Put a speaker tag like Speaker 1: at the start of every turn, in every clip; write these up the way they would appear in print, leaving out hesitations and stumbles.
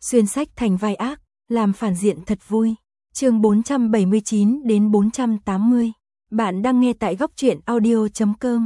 Speaker 1: xuyên sách thành vai ác, làm phản diện thật vui. Chương 479 đến 480. Bạn đang nghe tại góc truyện audio.com.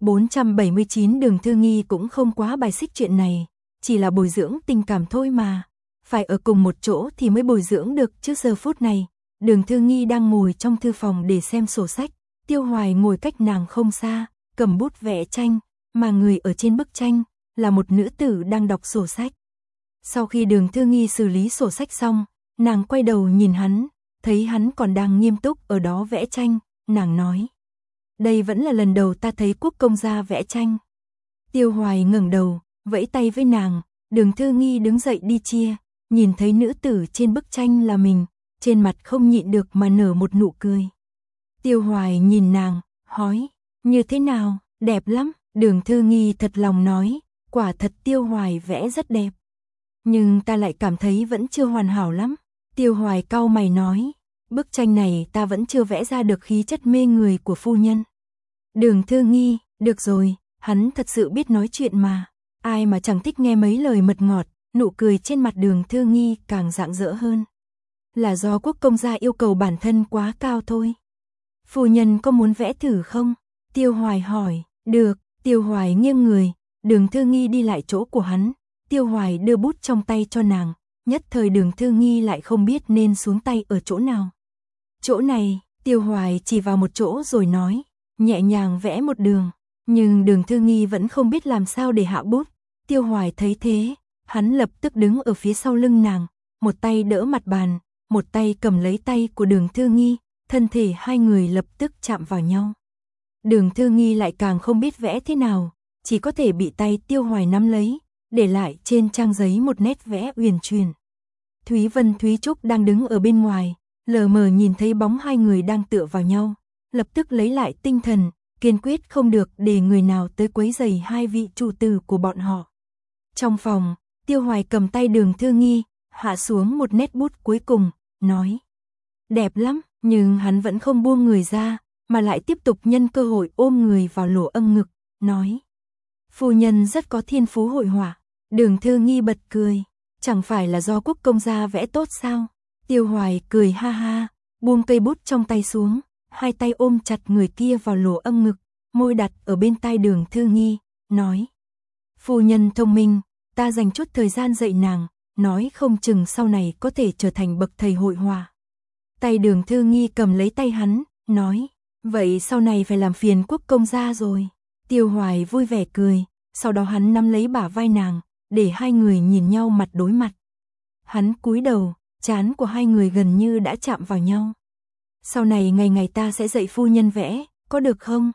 Speaker 1: 479 Đường Thư Nghi cũng không quá bài xích chuyện này, chỉ là bồi dưỡng tình cảm thôi mà. Phải ở cùng một chỗ thì mới bồi dưỡng được chứ. Giờ phút này, Đường Thư Nghi đang ngồi trong thư phòng để xem sổ sách, Tiêu Hoài ngồi cách nàng không xa, cầm bút vẽ tranh, mà người ở trên bức tranh là một nữ tử đang đọc sổ sách. Sau khi Đường Thư Nghi xử lý sổ sách xong, nàng quay đầu nhìn hắn, thấy hắn còn đang nghiêm túc ở đó vẽ tranh, nàng nói: "Đây vẫn là lần đầu ta thấy Quốc công gia vẽ tranh." Tiêu Hoài ngẩng đầu, vẫy tay với nàng, Đường Thư Nghi đứng dậy đi chia, nhìn thấy nữ tử trên bức tranh là mình, trên mặt không nhịn được mà nở một nụ cười. Tiêu Hoài nhìn nàng, hỏi: "Như thế nào, đẹp lắm?" Đường Thư Nghi thật lòng nói: "Quả thật Tiêu Hoài vẽ rất đẹp, nhưng ta lại cảm thấy vẫn chưa hoàn hảo lắm." Tiêu Hoài cau mày nói: "Bức tranh này ta vẫn chưa vẽ ra được khí chất mê người của phu nhân." Đường Thư Nghi: "Được rồi, hắn thật sự biết nói chuyện mà, ai mà chẳng thích nghe mấy lời mật ngọt." Nụ cười trên mặt Đường Thư Nghi càng rạng rỡ hơn. "Là do Quốc công gia yêu cầu bản thân quá cao thôi. Phu nhân có muốn vẽ thử không?" Tiêu Hoài hỏi. "Được." Tiêu Hoài nghiêng người, Đường Thư Nghi đi lại chỗ của hắn, Tiêu Hoài đưa bút trong tay cho nàng, nhất thời Đường Thư Nghi lại không biết nên xuống tay ở chỗ nào. "Chỗ này." Tiêu Hoài chỉ vào một chỗ rồi nói, nhẹ nhàng vẽ một đường, nhưng Đường Thư Nghi vẫn không biết làm sao để hạ bút. Tiêu Hoài thấy thế, hắn lập tức đứng ở phía sau lưng nàng, một tay đỡ mặt bàn, một tay cầm lấy tay của Đường Thư Nghi, thân thể hai người lập tức chạm vào nhau. Đường Thư Nghi lại càng không biết vẽ thế nào, chỉ có thể bị tay Tiêu Hoài nắm lấy, để lại trên trang giấy một nét vẽ uyển chuyển. Thúy Vân Thúy Trúc đang đứng ở bên ngoài, lờ mờ nhìn thấy bóng hai người đang tựa vào nhau, lập tức lấy lại tinh thần, kiên quyết không được để người nào tới quấy rầy hai vị chủ tử của bọn họ. Trong phòng, Tiêu Hoài cầm tay Đường Thư Nghi, hạ xuống một nét bút cuối cùng, nói: "Đẹp lắm." Nhưng hắn vẫn không buông người ra, mà lại tiếp tục nhân cơ hội ôm người vào lỗ âm ngực, nói: "Phu nhân rất có thiên phú hội họa." Đường Thư Nghi bật cười: "Chẳng phải là do Quốc công gia vẽ tốt sao?" Tiêu Hoài cười ha ha, buông cây bút trong tay xuống, hai tay ôm chặt người kia vào lỗ âm ngực, môi đặt ở bên tai Đường Thư Nghi, nói: "Phu nhân thông minh, ta dành chút thời gian dạy nàng, nói không chừng sau này có thể trở thành bậc thầy hội họa." Tay Đường Thư Nghi cầm lấy tay hắn, nói: "Vậy sau này phải làm phiền Quốc công gia rồi." Tiêu Hoài vui vẻ cười, sau đó hắn nắm lấy bả vai nàng, để hai người nhìn nhau mặt đối mặt. Hắn cúi đầu, trán của hai người gần như đã chạm vào nhau. "Sau này ngày ngày ta sẽ dạy phu nhân vẽ, có được không?"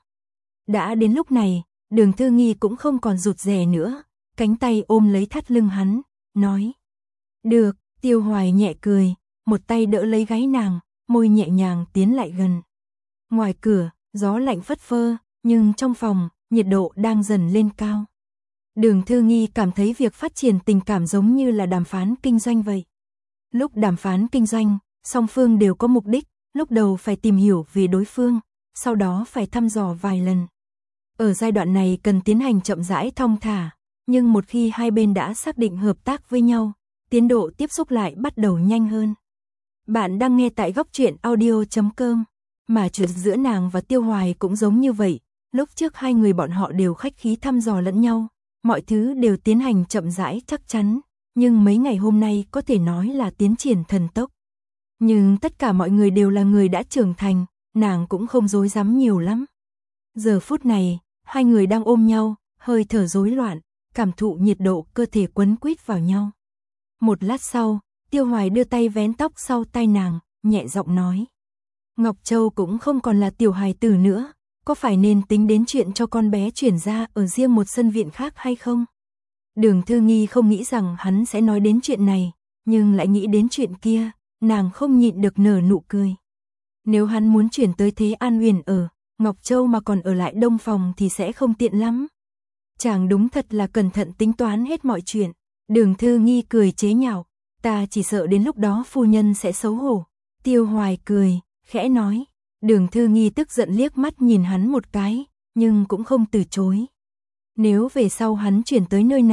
Speaker 1: Đã đến lúc này, Đường Thư Nghi cũng không còn rụt rè nữa, cánh tay ôm lấy thắt lưng hắn, nói: "Được." Tiêu Hoài nhẹ cười, một tay đỡ lấy gáy nàng, môi nhẹ nhàng tiến lại gần. Ngoài cửa, gió lạnh phất phơ, nhưng trong phòng, nhiệt độ đang dần lên cao. Đường Thư Nghi cảm thấy việc phát triển tình cảm giống như là đàm phán kinh doanh vậy. Lúc đàm phán kinh doanh, song phương đều có mục đích, lúc đầu phải tìm hiểu về đối phương, sau đó phải thăm dò vài lần. Ở giai đoạn này cần tiến hành chậm rãi thong thả, nhưng một khi hai bên đã xác định hợp tác với nhau, tiến độ tiếp xúc lại bắt đầu nhanh hơn. Bạn đang nghe tại góc truyện audio.com, mà chuyện giữa nàng và Tiêu Hoài cũng giống như vậy, lúc trước hai người bọn họ đều khách khí thăm dò lẫn nhau, mọi thứ đều tiến hành chậm rãi chắc chắn, nhưng mấy ngày hôm nay có thể nói là tiến triển thần tốc. Nhưng tất cả mọi người đều là người đã trưởng thành, nàng cũng không rối rắm nhiều lắm. Giờ phút này, hai người đang ôm nhau, hơi thở rối loạn, cảm thụ nhiệt độ cơ thể quấn quýt vào nhau. Một lát sau, Tiêu Hoài đưa tay vén tóc sau tai nàng, nhẹ giọng nói: "Ngọc Châu cũng không còn là tiểu hài tử nữa, có phải nên tính đến chuyện cho con bé chuyển ra ở riêng một sân viện khác hay không?" Đường Thư Nghi không nghĩ rằng hắn sẽ nói đến chuyện này, nhưng lại nghĩ đến chuyện kia, nàng không nhịn được nở nụ cười. Nếu hắn muốn chuyển tới Thế An Huyền ở Ngọc Châu mà còn ở lại Đông Phòng thì sẽ không tiện lắm. Chàng đúng thật là cẩn thận tính toán hết mọi chuyện. Đường Thư Nghi cười chế nhạo: "Ta chỉ sợ đến lúc đó phu nhân sẽ xấu hổ." Tiêu Hoài cười, khẽ nói. Đường Thư Nghi tức giận liếc mắt nhìn hắn một cái, nhưng cũng không từ chối. Nếu về sau hắn chuyển tới nơi này,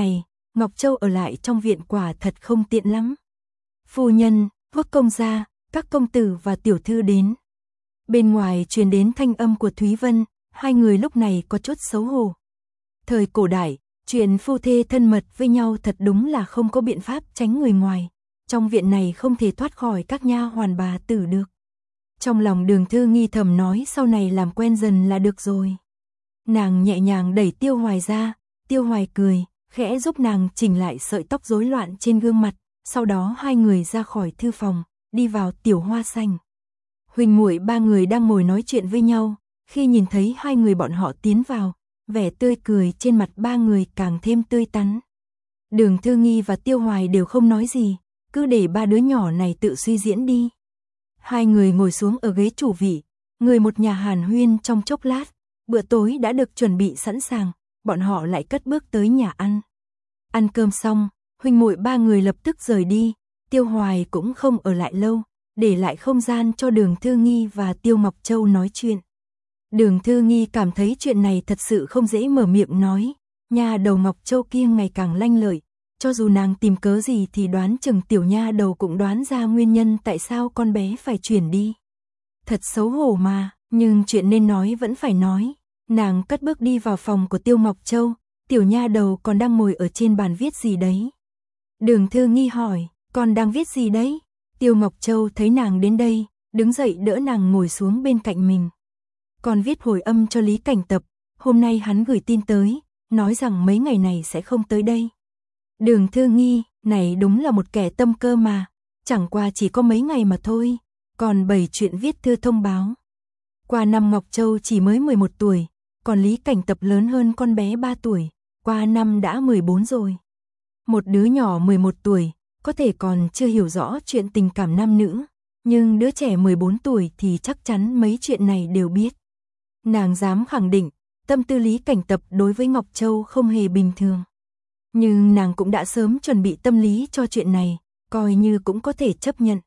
Speaker 1: Ngọc Châu ở lại trong viện quả thật không tiện lắm. Phu nhân, Quốc công gia, các công tử và tiểu thư đến. Bên ngoài truyền đến thanh âm của Thúy Vân, hai người lúc này có chút xấu hổ. Thời cổ đại, chuyện phu thê thân mật với nhau thật đúng là không có biện pháp tránh người ngoài. Trong viện này không thể thoát khỏi các nha hoàn bà tử được. Trong lòng Đường Thư Nghi thầm nói sau này làm quen dần là được rồi. Nàng nhẹ nhàng đẩy Tiêu Hoài ra, Tiêu Hoài cười, khẽ giúp nàng chỉnh lại sợi tóc rối loạn trên gương mặt, sau đó hai người ra khỏi thư phòng, đi vào tiểu hoa sảnh. Huynh muội ba người đang ngồi nói chuyện với nhau, khi nhìn thấy hai người bọn họ tiến vào, vẻ tươi cười trên mặt ba người càng thêm tươi tắn. Đường Thư Nghi và Tiêu Hoài đều không nói gì, cứ để ba đứa nhỏ này tự suy diễn đi. Hai người ngồi xuống ở ghế chủ vị, người một nhà hàn huyên trong chốc lát, bữa tối đã được chuẩn bị sẵn sàng, bọn họ lại cất bước tới nhà ăn. Ăn cơm xong, huynh muội ba người lập tức rời đi, Tiêu Hoài cũng không ở lại lâu, để lại không gian cho Đường Thư Nghi và Tiêu Ngọc Châu nói chuyện. Đường Thư Nghi cảm thấy chuyện này thật sự không dễ mở miệng nói, nha đầu Ngọc Châu kia ngày càng lanh lợi, cho dù nàng tìm cớ gì thì đoán chừng tiểu nha đầu cũng đoán ra nguyên nhân tại sao con bé phải chuyển đi. Thật xấu hổ mà, nhưng chuyện nên nói vẫn phải nói. Nàng cất bước đi vào phòng của Tiêu Ngọc Châu, tiểu nha đầu còn đang ngồi ở trên bàn viết gì đấy. Đường Thư Nghi hỏi, con đang viết gì đấy? Tiêu Ngọc Châu thấy nàng đến đây, đứng dậy đỡ nàng ngồi xuống bên cạnh mình. Con viết hồi âm cho Lý Cảnh Tập, hôm nay hắn gửi tin tới, nói rằng mấy ngày này sẽ không tới đây. Đường Thư Nghi, này đúng là một kẻ tâm cơ mà, chẳng qua chỉ có mấy ngày mà thôi, còn bày chuyện viết thư thông báo. Qua năm Ngọc Châu chỉ mới 11 tuổi, còn Lý Cảnh Tập lớn hơn con bé 3 tuổi, qua năm đã 14 rồi. Một đứa nhỏ 11 tuổi, có thể còn chưa hiểu rõ chuyện tình cảm nam nữ, nhưng đứa trẻ 14 tuổi thì chắc chắn mấy chuyện này đều biết. Nàng dám khẳng định, tâm tư Lý Cảnh Tập đối với Ngọc Châu không hề bình thường. Nhưng nàng cũng đã sớm chuẩn bị tâm lý cho chuyện này, coi như cũng có thể chấp nhận.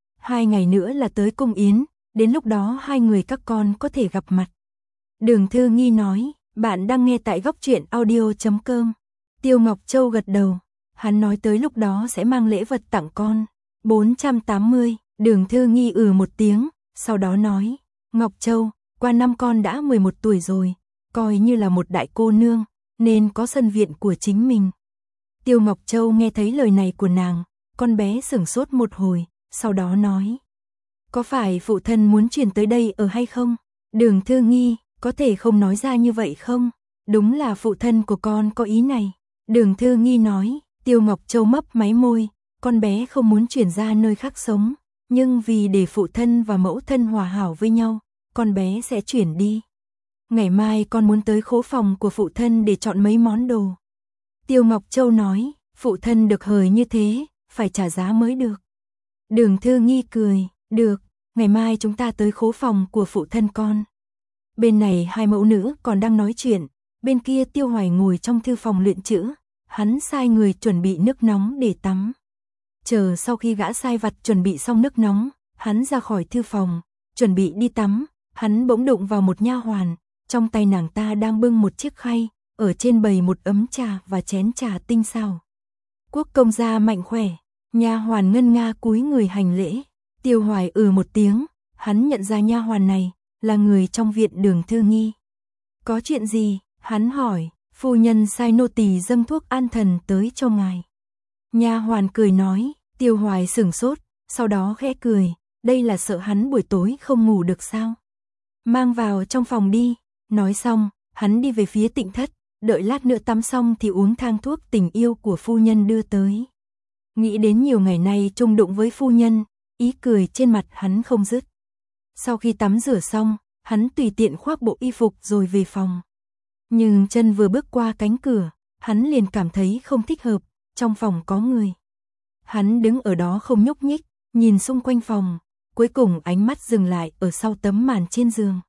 Speaker 1: 2 ngày nữa là tới cung yến, đến lúc đó hai người các con có thể gặp mặt. Đường Thư Nghi nói, bạn đang nghe tại Góc Truyện Audio.com. Tiêu Ngọc Châu gật đầu, hắn nói tới lúc đó sẽ mang lễ vật tặng con. 480, Đường Thư Nghi một tiếng, sau đó nói, Ngọc Châu, qua năm con đã 11 tuổi rồi, coi như là một đại cô nương, nên có sân viện của chính mình. Tiêu Ngọc Châu nghe thấy lời này của nàng, con bé sửng sốt một hồi, sau đó nói, có phải phụ thân muốn chuyển tới đây ở hay không? Đường Thư Nghi, có thể không nói ra như vậy không? Đúng là phụ thân của con có ý này. Đường Thư Nghi nói, Tiêu Ngọc Châu mấp máy môi, con bé không muốn chuyển ra nơi khác sống, nhưng vì để phụ thân và mẫu thân hòa hảo với nhau, con bé sẽ chuyển đi. Ngày mai con muốn tới khố phòng của phụ thân để chọn mấy món đồ. Tiêu Ngọc Châu nói, phụ thân được hời như thế, phải trả giá mới được. Đường Thư Nghi cười, được, ngày mai chúng ta tới khố phòng của phụ thân con. Bên này hai mẫu nữ còn đang nói chuyện, bên kia Tiêu Hoài ngồi trong thư phòng luyện chữ, hắn sai người chuẩn bị nước nóng để tắm. Chờ sau khi gã sai vặt chuẩn bị xong nước nóng, hắn ra khỏi thư phòng, chuẩn bị đi tắm, hắn bỗng đụng vào một nha hoàn, trong tay nàng ta đang bưng một chiếc khay, ở trên bày một ấm trà và chén trà tinh xảo. Quốc công gia mạnh khỏe, nha hoàn ngân nga cúi người hành lễ. Tiêu Hoài một tiếng, hắn nhận ra nha hoàn này là người trong viện Đường Thư Nghi. Có chuyện gì? Hắn hỏi. Phu nhân sai nô tỳ dâng thuốc an thần tới cho ngài. Nha hoàn cười nói. Tiêu Hoài sửng sốt, sau đó khẽ cười, đây là sợ hắn buổi tối không ngủ được sao? Mang vào trong phòng đi. Nói xong, hắn đi về phía tịnh thất, đợi lát nữa tắm xong thì uống thang thuốc tình yêu của phu nhân đưa tới. Nghĩ đến nhiều ngày nay chung đụng với phu nhân, ý cười trên mặt hắn không dứt. Sau khi tắm rửa xong, hắn tùy tiện khoác bộ y phục rồi về phòng. Nhưng chân vừa bước qua cánh cửa, hắn liền cảm thấy không thích hợp, trong phòng có người. Hắn đứng ở đó không nhúc nhích, nhìn xung quanh phòng, cuối cùng ánh mắt dừng lại ở sau tấm màn trên giường.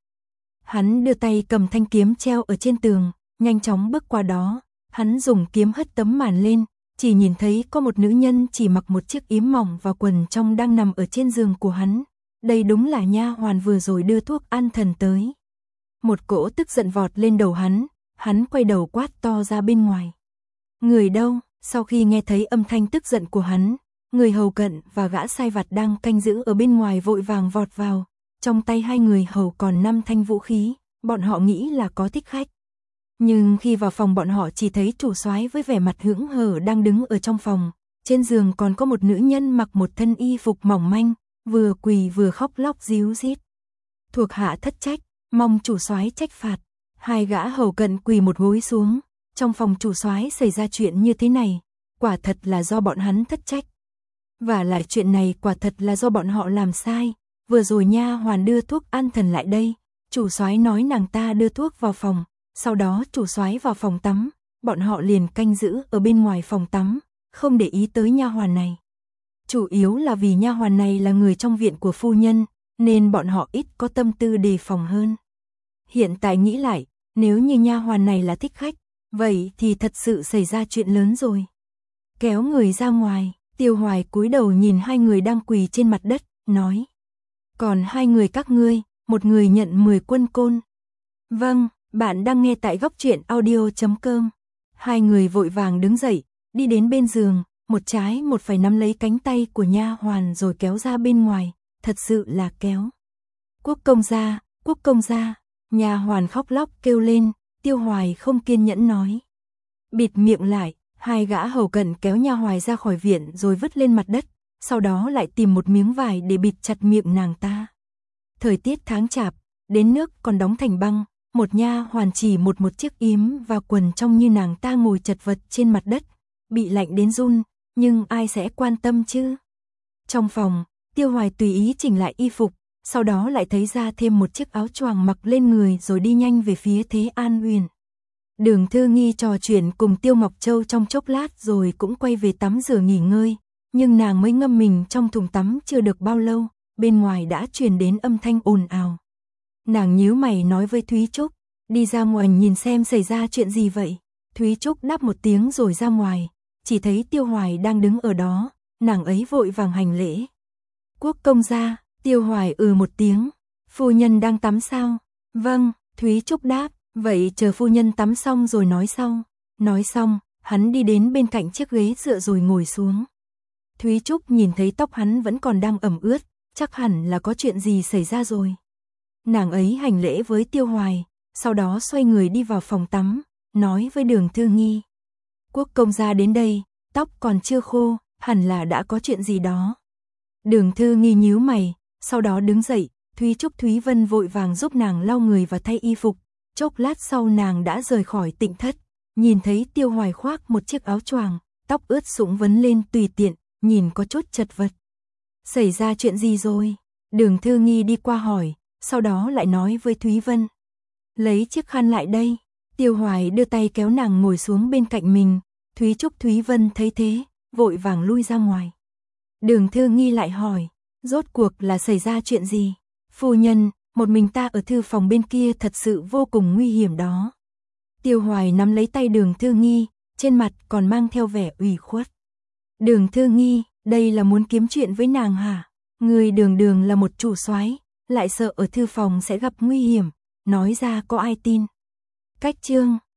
Speaker 1: Hắn đưa tay cầm thanh kiếm treo ở trên tường, nhanh chóng bước qua đó, hắn dùng kiếm hất tấm màn lên, chỉ nhìn thấy có một nữ nhân chỉ mặc một chiếc yếm mỏng và quần trong đang nằm ở trên giường của hắn. Đây đúng là nha hoàn vừa rồi đưa thuốc an thần tới. Một cỗ tức giận vọt lên đầu hắn quay đầu quát to ra bên ngoài. Người đâu? Sau khi nghe thấy âm thanh tức giận của hắn, người hầu cận và gã sai vặt đang canh giữ ở bên ngoài vội vàng vọt vào, trong tay hai người hầu còn 5 thanh vũ khí, bọn họ nghĩ là có thích khách. Nhưng khi vào phòng bọn họ chỉ thấy chủ soái với vẻ mặt hững hờ đang đứng ở trong phòng, trên giường còn có một nữ nhân mặc một thân y phục mỏng manh, vừa quỳ vừa khóc lóc díu dít. Thuộc hạ thất trách, mong chủ soái trách phạt. Hai gã hầu cận quỳ một gối xuống, trong phòng chủ soái xảy ra chuyện như thế này, quả thật là do bọn hắn thất trách. Và lại chuyện này quả thật là do bọn họ làm sai, vừa rồi nha hoàn đưa thuốc an thần lại đây, chủ soái nói nàng ta đưa thuốc vào phòng, sau đó chủ soái vào phòng tắm, bọn họ liền canh giữ ở bên ngoài phòng tắm, không để ý tới nha hoàn này. Chủ yếu là vì nha hoàn này là người trong viện của phu nhân, nên bọn họ ít có tâm tư đề phòng hơn. Hiện tại nghĩ lại, nếu như nha hoàn này là thích khách, vậy thì thật sự xảy ra chuyện lớn rồi. Kéo người ra ngoài, Tiêu Hoài cúi đầu nhìn hai người đang quỳ trên mặt đất, nói: còn hai người các ngươi, một người nhận 10 quân côn. Vâng, bạn đang nghe tại góc truyện audio.com. Hai người vội vàng đứng dậy, đi đến bên giường, một trái một phải nắm lấy cánh tay của nha hoàn rồi kéo ra bên ngoài, thật sự là kéo. Quốc công gia, nha hoàn khóc lóc kêu lên, Tiêu Hoài không kiên nhẫn nói: bịt miệng lại. Hai gã hầu cận kéo nha hoàn ra khỏi viện rồi vứt lên mặt đất, sau đó lại tìm một miếng vải để bịt chặt miệng nàng ta. Thời tiết tháng chạp, đến nước còn đóng thành băng, một nha hoàn chỉ một chiếc yếm và quần trong như nàng ta ngồi chật vật trên mặt đất, bị lạnh đến run, nhưng ai sẽ quan tâm chứ? Trong phòng, Tiêu Hoài tùy ý chỉnh lại y phục, sau đó lại thấy ra thêm một chiếc áo choàng mặc lên người rồi đi nhanh về phía Thế An Uyển. Đường Thư Nghi trò chuyện cùng Tiêu Ngọc Châu trong chốc lát rồi cũng quay về tắm rửa nghỉ ngơi, nhưng nàng mới ngâm mình trong thùng tắm chưa được bao lâu, bên ngoài đã truyền đến âm thanh ồn ào. Nàng nhíu mày nói với Thúy Trúc, đi ra ngoài nhìn xem xảy ra chuyện gì vậy. Thúy Trúc đáp một tiếng rồi ra ngoài, chỉ thấy Tiêu Hoài đang đứng ở đó, nàng ấy vội vàng hành lễ. Quốc công gia. Tiêu Hoài một tiếng, phu nhân đang tắm sao? Vâng, Thúy Trúc đáp, vậy chờ phu nhân tắm xong rồi nói sau. Nói xong, hắn đi đến bên cạnh chiếc ghế dựa rồi ngồi xuống. Thúy Trúc nhìn thấy tóc hắn vẫn còn đang ẩm ướt, chắc hẳn là có chuyện gì xảy ra rồi. Nàng ấy hành lễ với Tiêu Hoài, sau đó xoay người đi vào phòng tắm, nói với Đường Thư Nghi. Quốc công gia đến đây, tóc còn chưa khô, hẳn là đã có chuyện gì đó. Đường Thư Nghi nhíu mày, sau đó đứng dậy, Thúy Trúc Thúy Vân vội vàng giúp nàng lau người và thay y phục, chốc lát sau nàng đã rời khỏi tịnh thất, nhìn thấy Tiêu Hoài khoác một chiếc áo choàng, tóc ướt sũng vấn lên tùy tiện, nhìn có chút chật vật. Xảy ra chuyện gì rồi? Đường Thư Nghi đi qua hỏi, sau đó lại nói với Thúy Vân. Lấy chiếc khăn lại đây. Tiêu Hoài đưa tay kéo nàng ngồi xuống bên cạnh mình, Thúy Trúc Thúy Vân thấy thế, vội vàng lui ra ngoài. Đường Thư Nghi lại hỏi, rốt cuộc là xảy ra chuyện gì? Phu nhân, một mình ta ở thư phòng bên kia thật sự vô cùng nguy hiểm đó. Tiêu Hoài nắm lấy tay Đường Thư Nghi, trên mặt còn mang theo vẻ ủy khuất. Đường Thư Nghi, đây là muốn kiếm chuyện với nàng hả? Người Đường là một chủ soái, lại sợ ở thư phòng sẽ gặp nguy hiểm, nói ra có ai tin. Cách chương